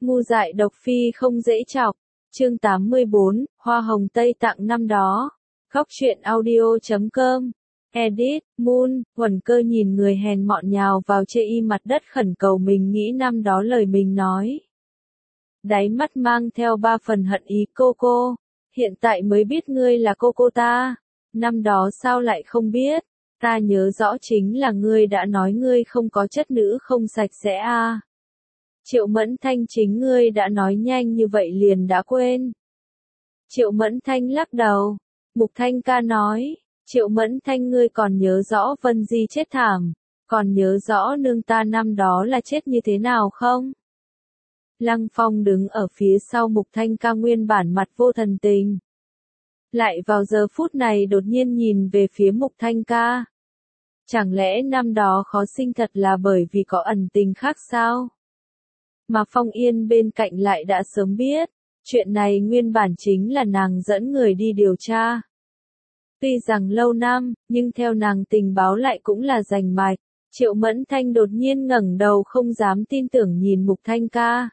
Ngu dại độc phi không dễ chọc. Chương 84, Hoa hồng Tây Tạng năm đó. Góc truyện audio.com. Edit, Moon, Quần Cơ nhìn người hèn mọn nhào vào chê y mặt đất khẩn cầu mình nghĩ năm đó lời mình nói. Đáy mắt mang theo ba phần hận ý cô, hiện tại mới biết ngươi là cô ta. Năm đó sao lại không biết, ta nhớ rõ chính là ngươi đã nói ngươi không có chất nữ không sạch sẽ à. Triệu Mẫn Thanh chính ngươi đã nói nhanh như vậy liền đã quên. Triệu Mẫn Thanh lắc đầu. Mục Thanh ca nói, Triệu Mẫn Thanh ngươi còn nhớ rõ Vân Di chết thảm, còn nhớ rõ nương ta năm đó là chết như thế nào không? Lăng Phong đứng ở phía sau Mục Thanh ca nguyên bản mặt vô thần tình. Lại vào giờ phút này đột nhiên nhìn về phía Mục Thanh ca. Chẳng lẽ năm đó khó sinh thật là bởi vì có ẩn tình khác sao? Mà Phong Yên bên cạnh lại đã sớm biết, chuyện này nguyên bản chính là nàng dẫn người đi điều tra. Tuy rằng lâu năm, nhưng theo nàng tình báo lại cũng là rành mạch. Triệu Mẫn Thanh đột nhiên ngẩng đầu không dám tin tưởng nhìn Mục Thanh ca.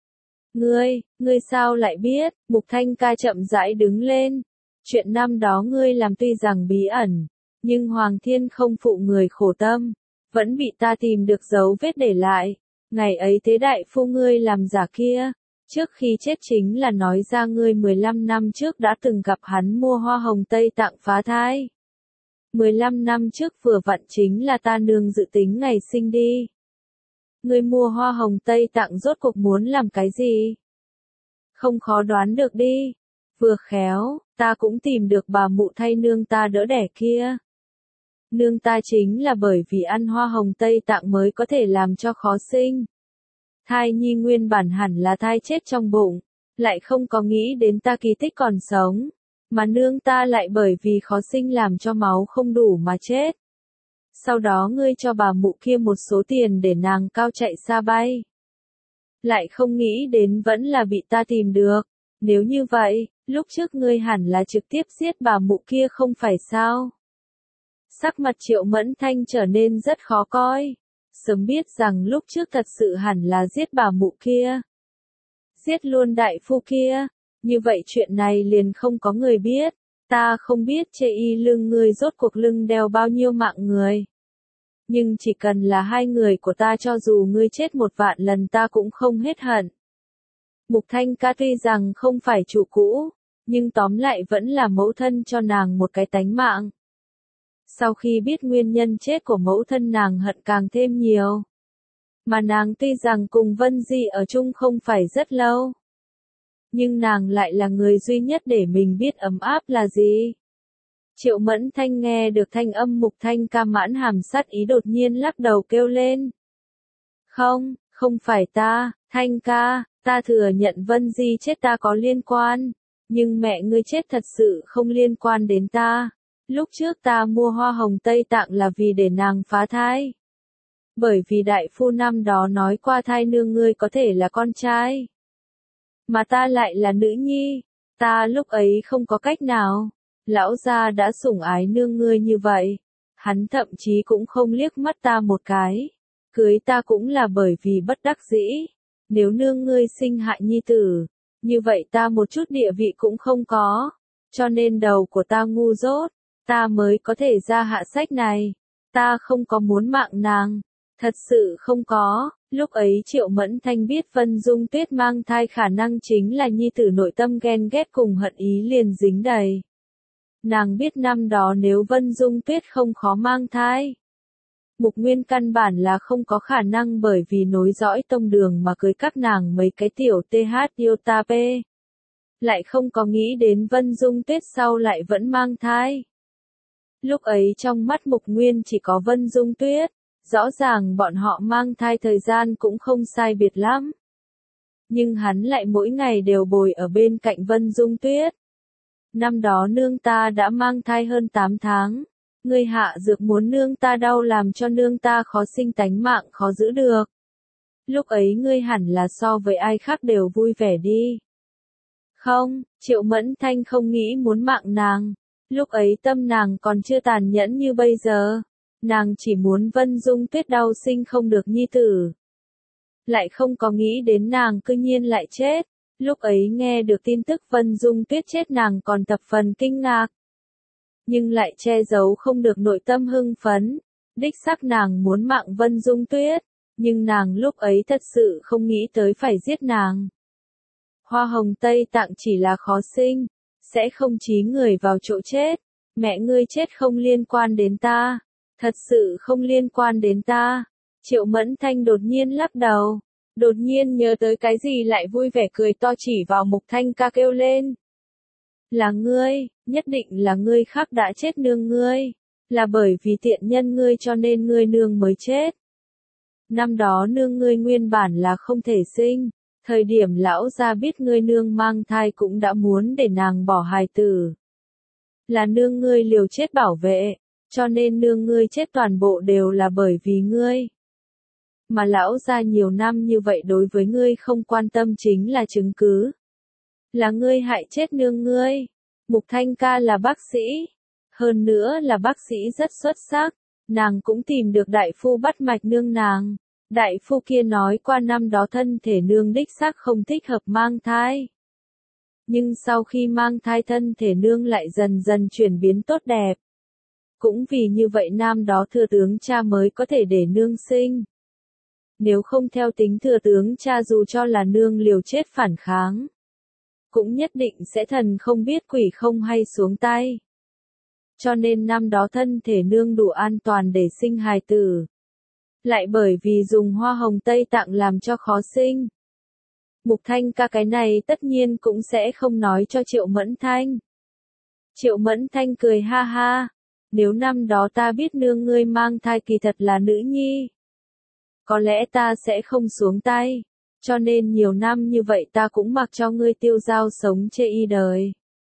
Ngươi sao lại biết? Mục Thanh ca chậm rãi đứng lên. Chuyện năm đó ngươi làm tuy rằng bí ẩn, nhưng Hoàng Thiên không phụ người khổ tâm, vẫn bị ta tìm được dấu vết để lại. Ngày ấy thế đại phu ngươi làm giả kia, trước khi chết chính là nói ra ngươi 15 năm trước đã từng gặp hắn mua hoa hồng Tây Tạng phá thai. 15 năm trước vừa vặn chính là ta nương dự tính ngày sinh đi. Ngươi mua hoa hồng Tây Tạng rốt cuộc muốn làm cái gì? Không khó đoán được đi. Vừa khéo, ta cũng tìm được bà mụ thay nương ta đỡ đẻ kia. Nương ta chính là bởi vì ăn hoa hồng Tây Tạng mới có thể làm cho khó sinh. Thai nhi nguyên bản hẳn là thai chết trong bụng, lại không có nghĩ đến ta kỳ tích còn sống, mà nương ta lại bởi vì khó sinh làm cho máu không đủ mà chết. Sau đó ngươi cho bà mụ kia một số tiền để nàng cao chạy xa bay. Lại không nghĩ đến vẫn là bị ta tìm được. Nếu như vậy, lúc trước ngươi hẳn là trực tiếp giết bà mụ kia không phải sao? Sắc mặt Triệu Mẫn Thanh trở nên rất khó coi. Sớm biết rằng lúc trước thật sự hẳn là giết bà mụ kia. Giết luôn đại phu kia. Như vậy chuyện này liền không có người biết. Ta không biết chê y lưng ngươi rốt cuộc lưng đeo bao nhiêu mạng người. Nhưng chỉ cần là hai người của ta cho dù ngươi chết 1 vạn lần ta cũng không hết hận. Mục Thanh ca tuy rằng không phải chủ cũ, nhưng tóm lại vẫn là mẫu thân cho nàng một cái tánh mạng. Sau khi biết nguyên nhân chết của mẫu thân nàng hận càng thêm nhiều. Mà nàng tuy rằng cùng Vân Di ở chung không phải rất lâu. Nhưng nàng lại là người duy nhất để mình biết ấm áp là gì. Triệu Mẫn Thanh nghe được thanh âm Mục Thanh ca mãn hàm sát ý đột nhiên lắc đầu kêu lên. Không phải ta, Thanh ca, ta thừa nhận Vân Di chết ta có liên quan. Nhưng mẹ ngươi chết thật sự không liên quan đến ta. Lúc trước ta mua hoa hồng Tây Tạng là vì để nàng phá thai. Bởi vì đại phu năm đó nói qua thai nương ngươi có thể là con trai. Mà ta lại là nữ nhi. Ta lúc ấy không có cách nào. Lão gia đã sủng ái nương ngươi như vậy. Hắn thậm chí cũng không liếc mắt ta một cái. Cưới ta cũng là bởi vì bất đắc dĩ. Nếu nương ngươi sinh hại nhi tử, như vậy ta một chút địa vị cũng không có. Cho nên đầu của ta ngu dốt. Ta mới có thể ra hạ sách này. Ta không có muốn mạng nàng. Thật sự không có. Lúc ấy Triệu Mẫn Thanh biết Vân Dung Tuyết mang thai khả năng chính là nhi tử nội tâm ghen ghét cùng hận ý liền dính đầy. Nàng biết năm đó nếu Vân Dung Tuyết không khó mang thai. Mục Nguyên căn bản là không có khả năng bởi vì nối dõi tông đường mà cưới các nàng mấy cái tiểu TH Iota P. Lại không có nghĩ đến Vân Dung Tuyết sau lại vẫn mang thai. Lúc ấy trong mắt Mục Nguyên chỉ có Vân Dung Tuyết, rõ ràng bọn họ mang thai thời gian cũng không sai biệt lắm. Nhưng hắn lại mỗi ngày đều bồi ở bên cạnh Vân Dung Tuyết. Năm đó nương ta đã mang thai hơn 8 tháng. Ngươi hạ dược muốn nương ta đau làm cho nương ta khó sinh tánh mạng khó giữ được. Lúc ấy ngươi hẳn là so với ai khác đều vui vẻ đi. Không, Triệu Mẫn Thanh không nghĩ muốn mạng nàng. Lúc ấy tâm nàng còn chưa tàn nhẫn như bây giờ. Nàng chỉ muốn Vân Dung Tuyết đau sinh không được nhi tử. lại không có nghĩ đến nàng cư nhiên lại chết. Lúc ấy nghe được tin tức Vân Dung Tuyết chết nàng còn thập phần kinh ngạc. Nhưng lại che giấu không được nội tâm hưng phấn. Đích xác nàng muốn mạng Vân Dung Tuyết, nhưng nàng lúc ấy thật sự không nghĩ tới phải giết nàng. Hoa hồng Tây Tạng chỉ là khó sinh, sẽ không chí người vào chỗ chết. Mẹ ngươi chết không liên quan đến ta, thật sự không liên quan đến ta. Triệu Mẫn Thanh đột nhiên lắc đầu, đột nhiên nhớ tới cái gì lại vui vẻ cười to chỉ vào Mục Thanh Ca kêu lên. Là ngươi, nhất định là ngươi khác đã chết nương ngươi, là bởi vì tiện nhân ngươi cho nên ngươi nương mới chết. Năm đó nương ngươi nguyên bản là không thể sinh, thời điểm lão gia biết ngươi nương mang thai cũng đã muốn để nàng bỏ hài tử. Là nương ngươi liều chết bảo vệ, cho nên nương ngươi chết toàn bộ đều là bởi vì ngươi. Mà lão gia nhiều năm như vậy đối với ngươi không quan tâm chính là chứng cứ. Là ngươi hại chết nương ngươi. Mục Thanh Ca là bác sĩ, hơn nữa là bác sĩ rất xuất sắc, nàng cũng tìm được đại phu bắt mạch nương nàng. Đại phu kia nói qua năm đó thân thể nương đích xác không thích hợp mang thai. Nhưng sau khi mang thai thân thể nương lại dần dần chuyển biến tốt đẹp. Cũng vì như vậy năm đó thừa tướng cha mới có thể để nương sinh. Nếu không theo tính thừa tướng cha dù cho là nương liều chết phản kháng, cũng nhất định sẽ thần không biết quỷ không hay xuống tay. Cho nên năm đó thân thể nương đủ an toàn để sinh hài tử. Lại bởi vì dùng hoa hồng Tây Tạng làm cho khó sinh. Mục Thanh Ca cái này tất nhiên cũng sẽ không nói cho Triệu Mẫn Thanh. Triệu Mẫn Thanh cười ha ha. Nếu năm đó ta biết nương ngươi mang thai kỳ thật là nữ nhi, có lẽ ta sẽ không xuống tay. Cho nên nhiều năm như vậy ta cũng mặc cho ngươi tiêu dao sống chê y đời.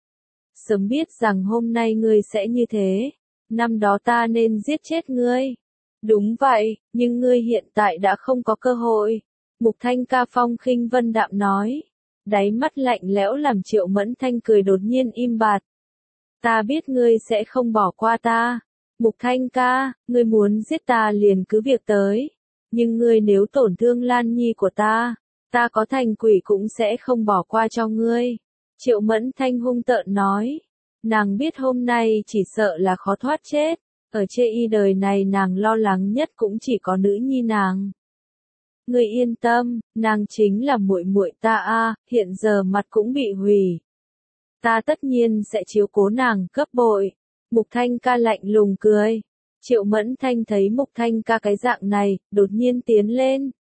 Sớm biết rằng hôm nay ngươi sẽ như thế, năm đó ta nên giết chết ngươi. Đúng vậy, nhưng ngươi hiện tại đã không có cơ hội. Mục Thanh Ca phong khinh vân đạm nói. Đáy mắt lạnh lẽo làm Triệu Mẫn Thanh cười đột nhiên im bặt. Ta biết ngươi sẽ không bỏ qua ta. Mục Thanh Ca, ngươi muốn giết ta liền cứ việc tới. Nhưng ngươi nếu tổn thương Lan Nhi của ta có thành quỷ cũng sẽ không bỏ qua cho ngươi. Triệu Mẫn Thanh hung tợn nói. Nàng biết hôm nay chỉ sợ là khó thoát chết. Ở chê y đời này nàng lo lắng nhất cũng chỉ có nữ nhi nàng. Ngươi yên tâm, nàng chính là muội muội ta a, hiện giờ mặt cũng bị hủy. Ta tất nhiên sẽ chiếu cố nàng gấp bội. Mục Thanh Ca lạnh lùng cười. Triệu Mẫn Thanh thấy Mục Thanh Ca cái dạng này, đột nhiên tiến lên.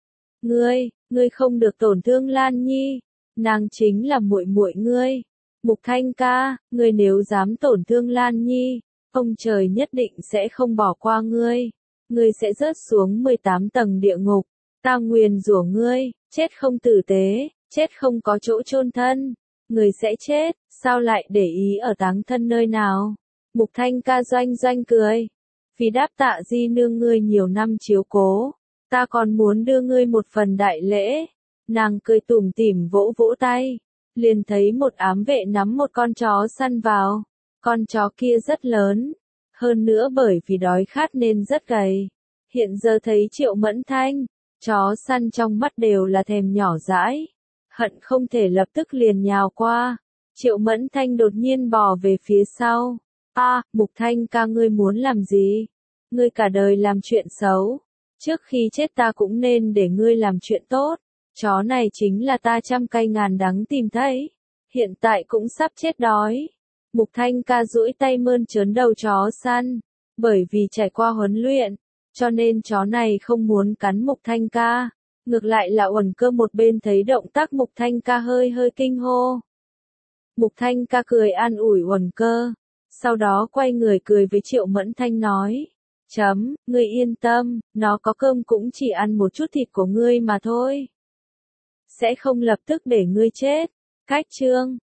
Ngươi không được tổn thương Lan Nhi, nàng chính là muội muội ngươi. Mục Thanh Ca, ngươi nếu dám tổn thương Lan Nhi, ông trời nhất định sẽ không bỏ qua ngươi. Ngươi sẽ rớt xuống 18 tầng địa ngục. Ta nguyền rủa ngươi, chết không tử tế, chết không có chỗ chôn thân. Ngươi sẽ chết, sao lại để ý ở táng thân nơi nào? Mục Thanh Ca doanh doanh cười. Vì đáp tạ di nương ngươi nhiều năm chiếu cố, ta còn muốn đưa ngươi một phần đại lễ. Nàng cười tủm tỉm vỗ vỗ tay, liền thấy một ám vệ nắm một con chó săn vào. Con chó kia rất lớn, hơn nữa bởi vì đói khát nên rất gầy. Hiện giờ thấy Triệu Mẫn Thanh, chó săn trong mắt đều là thèm nhỏ dãi, hận không thể lập tức liền nhào qua. Triệu Mẫn Thanh đột nhiên bò về phía sau. Mục Thanh Ca ngươi muốn làm gì? Ngươi cả đời làm chuyện xấu. Trước khi chết ta cũng nên để ngươi làm chuyện tốt. Chó này chính là ta trăm cay ngàn đắng tìm thấy. Hiện tại cũng sắp chết đói. Mục Thanh Ca duỗi tay mơn trớn đầu chó săn. Bởi vì trải qua huấn luyện, cho nên chó này không muốn cắn Mục Thanh Ca. Ngược lại là Uẩn Cơ một bên thấy động tác Mục Thanh Ca hơi kinh hô. Mục Thanh Ca cười an ủi Uẩn Cơ. Sau đó quay người cười với Triệu Mẫn Thanh nói. Ngươi yên tâm, nó có cơm cũng chỉ ăn một chút thịt của ngươi mà thôi. Sẽ không lập tức để ngươi chết. Cách chương